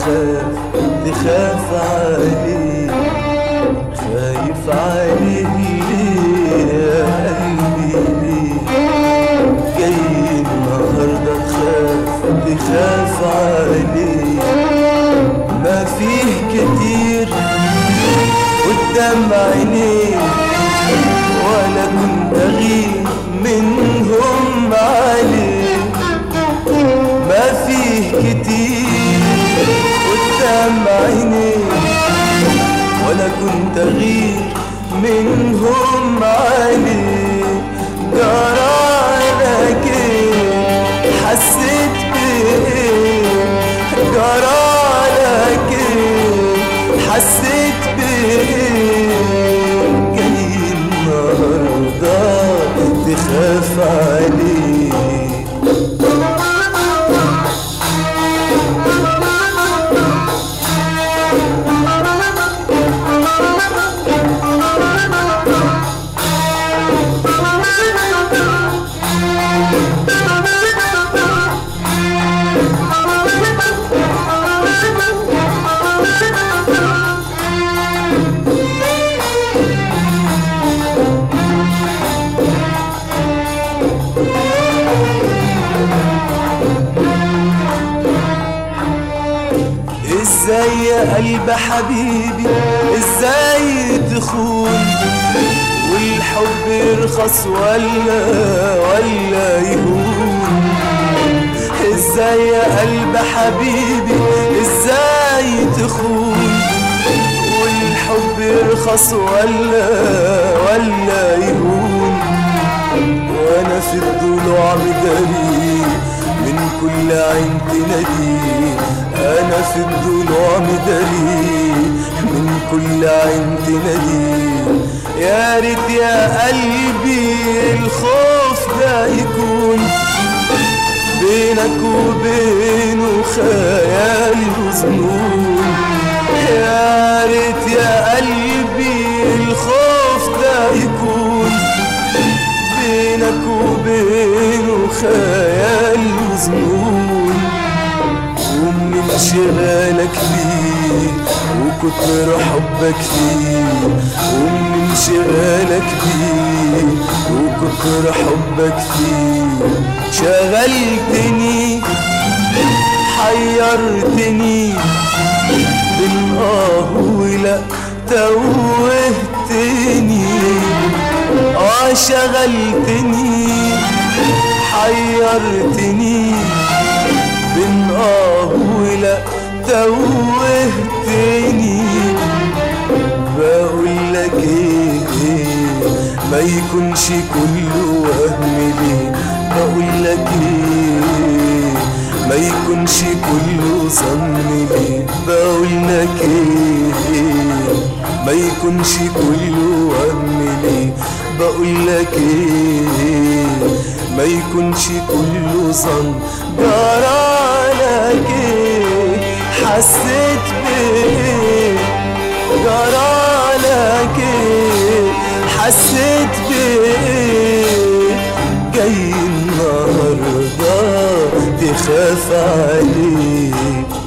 تخاف عليه، خايف عليه ليه يا قلبي ليه؟ جاي النهارده تخاف عليه. ما فيه كتير قدام عينيه ولا كنت أغير منهم عليه. ما فيه كتير قدام عينيه ولا كنت أغير منهم عليه. جرالك ايه حسيت بايه؟ جرالك ايه حسيت بايه؟ جاي النهارده تخاف عليه. ازاي يا قلب حبيبي ازاي تخون والحب يرخص ولا يهون؟ ازاي يا قلب حبيبي ازاي تخون والحب يرخص ولا يهون؟ وانا في الضلوع مداري من كل عين تنادي، انا في الضلوع مداري من كل عين تنادي. يا ريت يا قلبي الخوف ده يكون بينك وبينه خيال وظنون. يا ريت يا قلبي الخوف ده يكون بينك وبينه خيال وظنون. ومن انشغالك فيه وكتر حبك فيه، ومن انشغالك فيه وكتر حبك فيه شغلتني حيرتني بين ولا توهتني. شغلتني حيرتني بين ولا توهتني. بقولك ايه ما يكونش كله وهم ليه؟ بقولك ايه ما يكونش كله ظن ليه؟ بقولك ايه ما يكونش كله وهم ليه؟ بقولك ايه ما يكونش كله ظن. جرالك ايه حسيت بايه؟ جرالك ايه حسيت بايه؟ جاي النهارده تخاف عليه.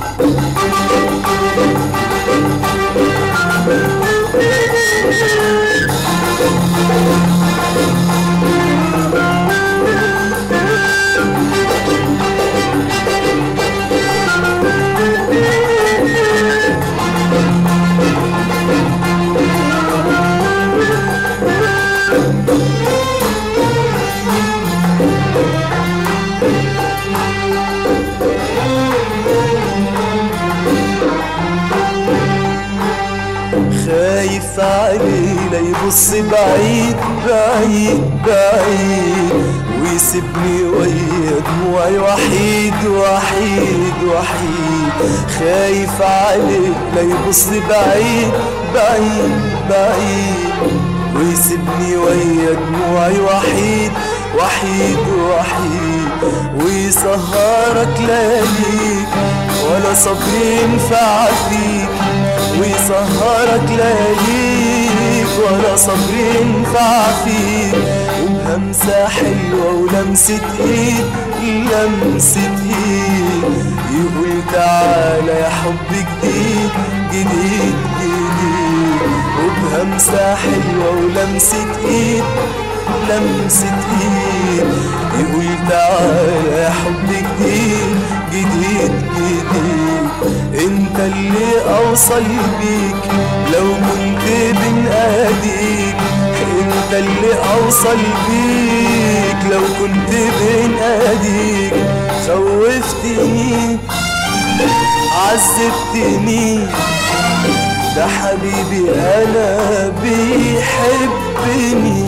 خايف عليه لا يبص بعيد بعيد بعيد ويسيبني ويا دموعي وحيد وحيد وحيد. خايف عليه لا يبص بعيد بعيد بعيد ويسيبني ويا دموعي وحيد وحيد وحيد. ويسهرك لياليك ولا صبر ينفع فيك، ويسهرك لياليك ولا صبر ينفع فيك. وبهمسة حلوة ولمسة ايد لمسة ايد، يقول تعالى يا حب جديد جديد جديد، وبهمسة حلوة ولمسة ايد لمسة ايد، يقول تعالى يا حب جديد جديد جديد. انت اللي اوصل بيك لو كنت بين ايديك، انت اللي اوصل بيك لو كنت بين ايديك. خوفتني عذبتني، ده حبيبي انا بيحبني.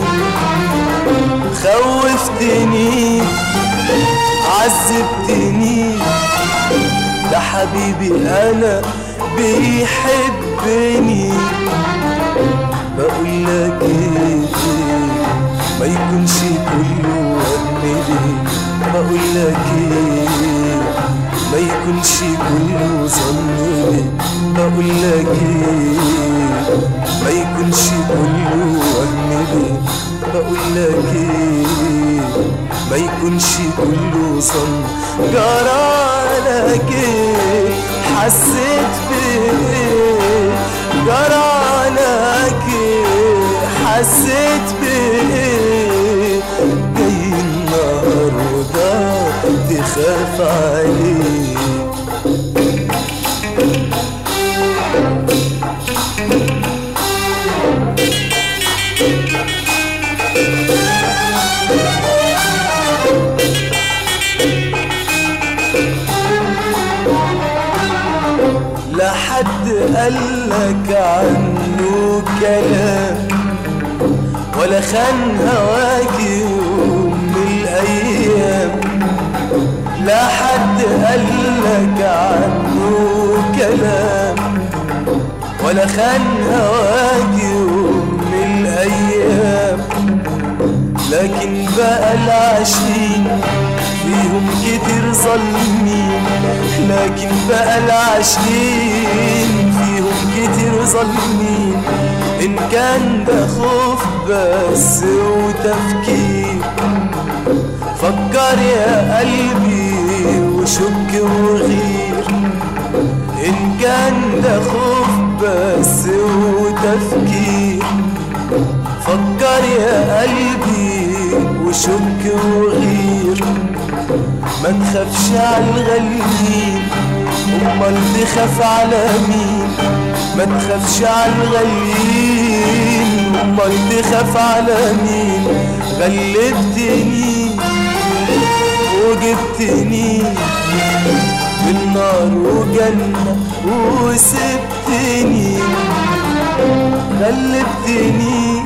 خوفتني عذبتني، ده حبيبي انا بيحبني. بقول لك ايه ما يكونش كله وهم ليه، بقول لك ايه ما يكونش كله ظن ليه، بقول لك ايه ما يكونش كله وهم ليه، بقول لك ايه ما يكونش كله ظن. جرالك ايه حسيت بايه، جرالك ايه حسيت بايه، جاي النهارده تخاف عليه. لا حد قالك عنه كلام، ولا خان هواك يوم من الأيام. لا حد قالك عنه كلام، ولا خان هواك يوم من الأيام. لكن بقى العاشقين فيهم كتير ظالمين، لكن بقى العاشقين فيهم كتير ظالمين. إن كان ده خوف بس وتفكير، فكر يا قلبي وشك وغير. إن كان ده خوف بس وتفكير، فكر يا قلبي وشك وغير. ما تخافش على الغاليين، امال تخاف على مين؟ ما تخافش على الغاليين، امال تخاف على مين؟ غلبتني وجبتني بالنار وجنة وسبتني، غلبتني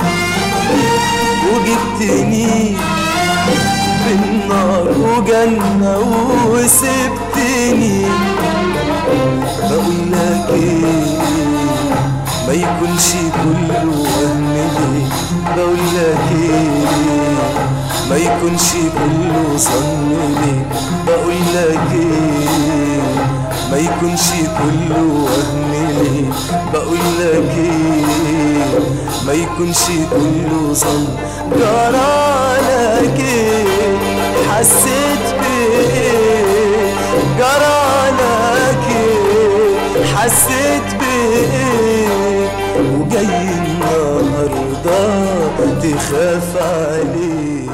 وجبتني بالنار وجنة وسبتني. بقول لك ايه ما يكونش كله وهم ليه، بقول لك ايه ما يكونش كله ظن ليه، بقول لك ايه ما يكونش كله وهم ليه، بقول لك ايه ما يكونش كله ظن. جرالك ايه حسيت بايه، جرالك ايه حسيت بايه، وجاي النهارده تخاف عليه.